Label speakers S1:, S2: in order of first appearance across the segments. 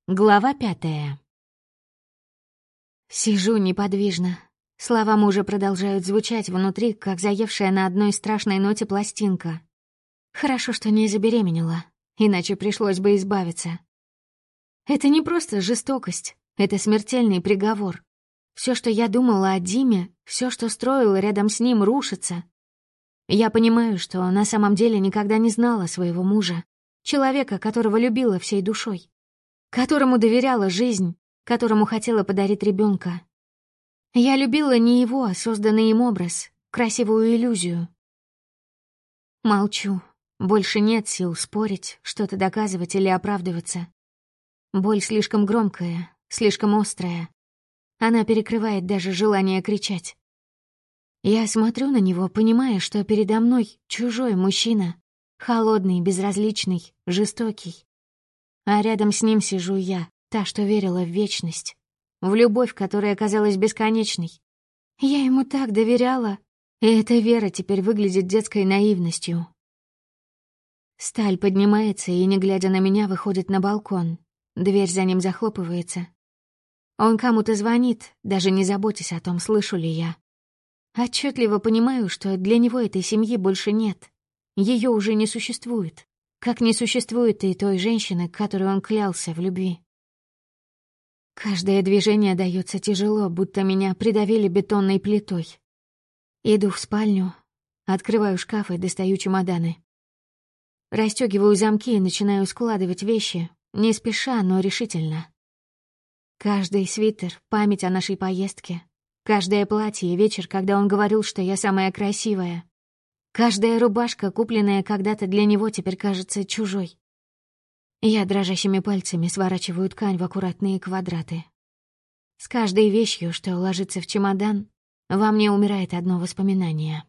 S1: Глава 5. Сижу неподвижно. Слова мужа продолжают звучать внутри, как заевшая на одной страшной ноте пластинка. Хорошо, что не забеременела, иначе пришлось бы избавиться. Это не просто жестокость, это смертельный приговор. Все, что я думала о Диме, все, что строила рядом с ним, рушится. Я понимаю, что на самом деле никогда не знала своего мужа, человека, которого любила всей душой, которому доверяла жизнь, которому хотела подарить ребенка. Я любила не его, а созданный им образ, красивую иллюзию. Молчу. Больше нет сил спорить, что-то доказывать или оправдываться. Боль слишком громкая, слишком острая. Она перекрывает даже желание кричать. Я смотрю на него, понимая, что передо мной чужой мужчина, холодный, безразличный, жестокий. А рядом с ним сижу я, та, что верила в вечность, в любовь, которая казалась бесконечной. Я ему так доверяла, и эта вера теперь выглядит детской наивностью. Сталь поднимается и, не глядя на меня, выходит на балкон. Дверь за ним захлопывается. Он кому-то звонит, даже не заботясь о том, слышу ли я. Отчетливо понимаю, что для него этой семьи больше нет. Ее уже не существует, как не существует и той женщины, которой он клялся в любви. Каждое движение дается тяжело, будто меня придавили бетонной плитой. Иду в спальню, открываю шкаф и достаю чемоданы. Расстёгиваю замки и начинаю складывать вещи, не спеша, но решительно. Каждый свитер — память о нашей поездке. Каждое платье — вечер, когда он говорил, что я самая красивая. Каждая рубашка, купленная когда-то для него, теперь кажется чужой. Я дрожащими пальцами сворачиваю ткань в аккуратные квадраты. С каждой вещью, что ложится в чемодан, во мне умирает одно воспоминание.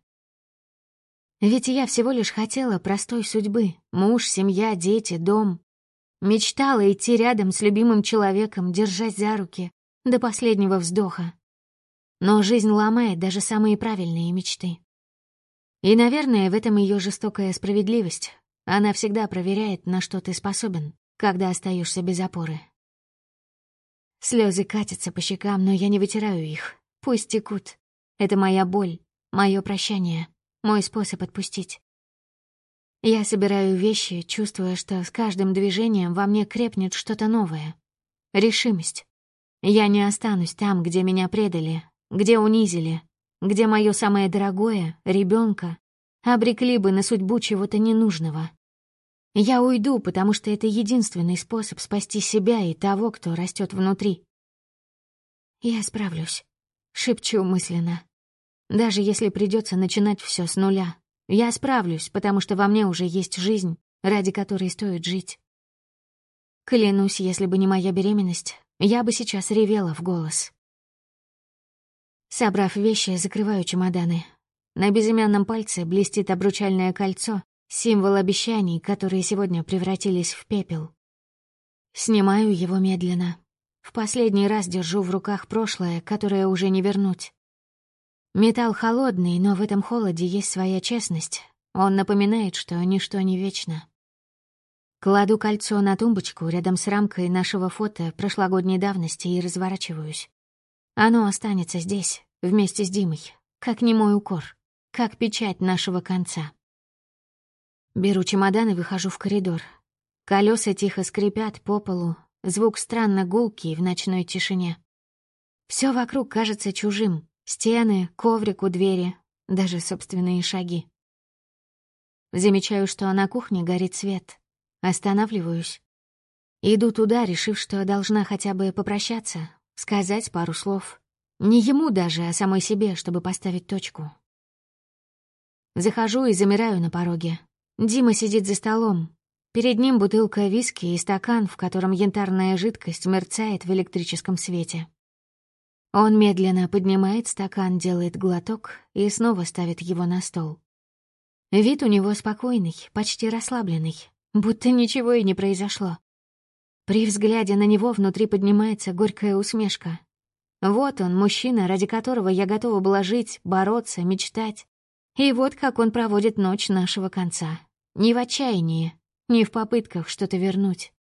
S1: Ведь я всего лишь хотела простой судьбы: муж, семья, дети, дом. Мечтала идти рядом с любимым человеком, держась за руки до последнего вздоха. Но жизнь ломает даже самые правильные мечты. И, наверное, в этом ее жестокая справедливость. Она всегда проверяет, на что ты способен, когда остаешься без опоры. Слезы катятся по щекам, но я не вытираю их. Пусть текут. Это моя боль, мое прощание, мой способ отпустить. Я собираю вещи, чувствуя, что с каждым движением во мне крепнет что-то новое. Решимость. Я не останусь там, где меня предали, где унизили, где мое самое дорогое, ребенка, обрекли бы на судьбу чего-то ненужного. Я уйду, потому что это единственный способ спасти себя и того, кто растет внутри. Я справлюсь, шепчу мысленно. Даже если придется начинать все с нуля, я справлюсь, потому что во мне уже есть жизнь, ради которой стоит жить. Клянусь, если бы не моя беременность, я бы сейчас ревела в голос. Собрав вещи, закрываю чемоданы. На безымянном пальце блестит обручальное кольцо, символ обещаний, которые сегодня превратились в пепел. Снимаю его медленно. В последний раз держу в руках прошлое, которое уже не вернуть. Металл холодный, но в этом холоде есть своя честность. Он напоминает, что ничто не вечно. Кладу кольцо на тумбочку рядом с рамкой нашего фото прошлогодней давности и разворачиваюсь. Оно останется здесь, вместе с Димой, как немой укор, как печать нашего конца. Беру чемодан и выхожу в коридор. Колеса тихо скрипят по полу, звук странно гулкий в ночной тишине. Все вокруг кажется чужим: стены, коврик у двери, даже собственные шаги. Замечаю, что на кухне горит свет. Останавливаюсь. Иду туда, решив, что должна хотя бы попрощаться, сказать пару слов. Не ему даже, а самой себе, чтобы поставить точку. Захожу и замираю на пороге. Дима сидит за столом. Перед ним бутылка виски и стакан, в котором янтарная жидкость мерцает в электрическом свете. Он медленно поднимает стакан, делает глоток и снова ставит его на стол. Вид у него спокойный, почти расслабленный, будто ничего и не произошло. При взгляде на него внутри поднимается горькая усмешка. Вот он, мужчина, ради которого я готова была жить, бороться, мечтать. И вот как он проводит ночь нашего конца. Не в отчаянии, не в попытках что-то вернуть,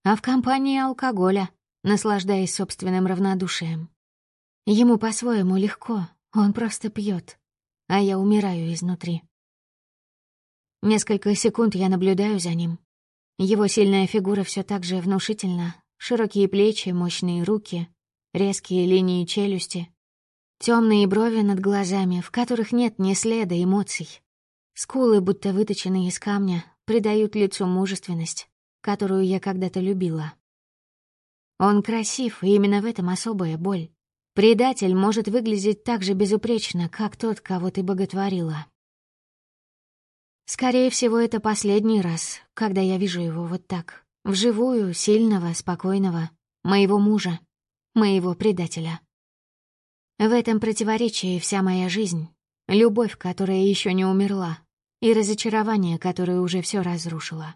S1: а в компании алкоголя, наслаждаясь собственным равнодушием. Ему по-своему легко, он просто пьет, а я умираю изнутри. Несколько секунд я наблюдаю за ним. Его сильная фигура все так же внушительна, широкие плечи, мощные руки, резкие линии челюсти, темные брови над глазами, в которых нет ни следа эмоций. Скулы, будто выточенные из камня, придают лицу мужественность, которую я когда-то любила. Он красив, и именно в этом особая боль. Предатель может выглядеть так же безупречно, как тот, кого ты боготворила. Скорее всего, это последний раз, когда я вижу его вот так, вживую, сильного, спокойного, моего мужа, моего предателя. В этом противоречии вся моя жизнь, любовь, которая еще не умерла, и разочарование, которое уже все разрушило.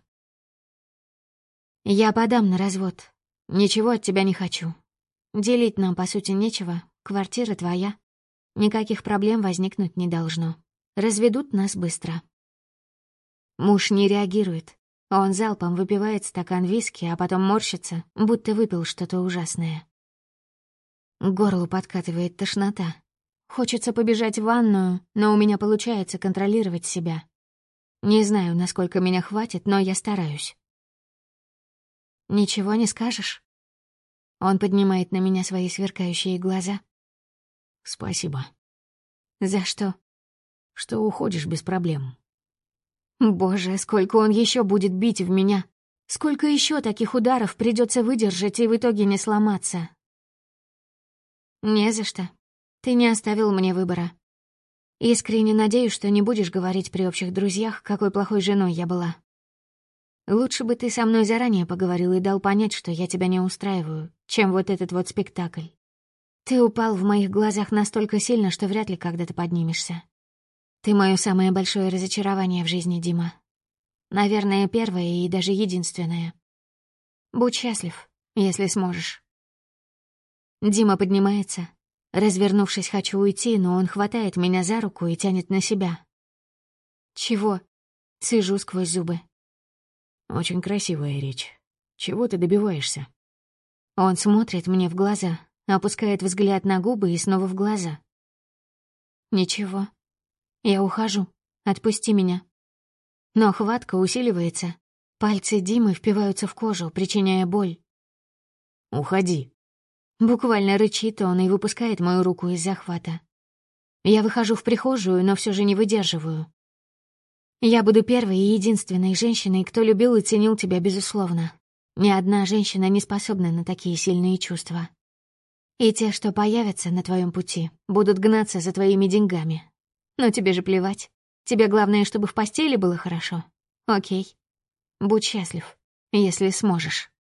S1: Я подам на развод. Ничего от тебя не хочу. Делить нам, по сути, нечего. Квартира твоя. Никаких проблем возникнуть не должно. Разведут нас быстро. Муж не реагирует. Он залпом выпивает стакан виски, а потом морщится, будто выпил что-то ужасное. К горлу подкатывает тошнота. Хочется побежать в ванную, но у меня получается контролировать себя. Не знаю, насколько меня хватит, но я стараюсь. «Ничего не скажешь?» Он поднимает на меня свои сверкающие глаза.
S2: «Спасибо».
S1: «За что?»
S2: «Что уходишь без проблем».
S1: Боже, сколько он еще будет бить в меня! Сколько еще таких ударов придется выдержать и в итоге не сломаться? Не за что. Ты не оставил мне выбора. Искренне надеюсь, что не будешь говорить при общих друзьях, какой плохой женой я была. Лучше бы ты со мной заранее поговорил и дал понять, что я тебя не устраиваю, чем вот этот вот спектакль. Ты упал в моих глазах настолько сильно, что вряд ли когда-то поднимешься. Ты мое самое большое разочарование в жизни, Дима. Наверное, первое и даже единственное. Будь счастлив, если сможешь. Дима поднимается. Развернувшись, хочу уйти, но он хватает меня за руку и тянет на себя. Чего? Цежу сквозь зубы.
S2: Очень красивая речь. Чего ты добиваешься?
S1: Он смотрит мне в глаза, опускает взгляд на губы и снова в глаза. Ничего. Я ухожу. Отпусти меня. Но хватка усиливается. Пальцы Димы впиваются в кожу, причиняя боль.
S2: «Уходи».
S1: Буквально рычит он и выпускает мою руку из захвата. Я выхожу в прихожую, но все же не выдерживаю. Я буду первой и единственной женщиной, кто любил и ценил тебя безусловно. Ни одна женщина не способна на такие сильные чувства. И те, что появятся на твоем пути, будут гнаться за твоими деньгами. Но тебе же плевать. Тебе главное, чтобы в постели было хорошо. Окей. Будь счастлив, если сможешь.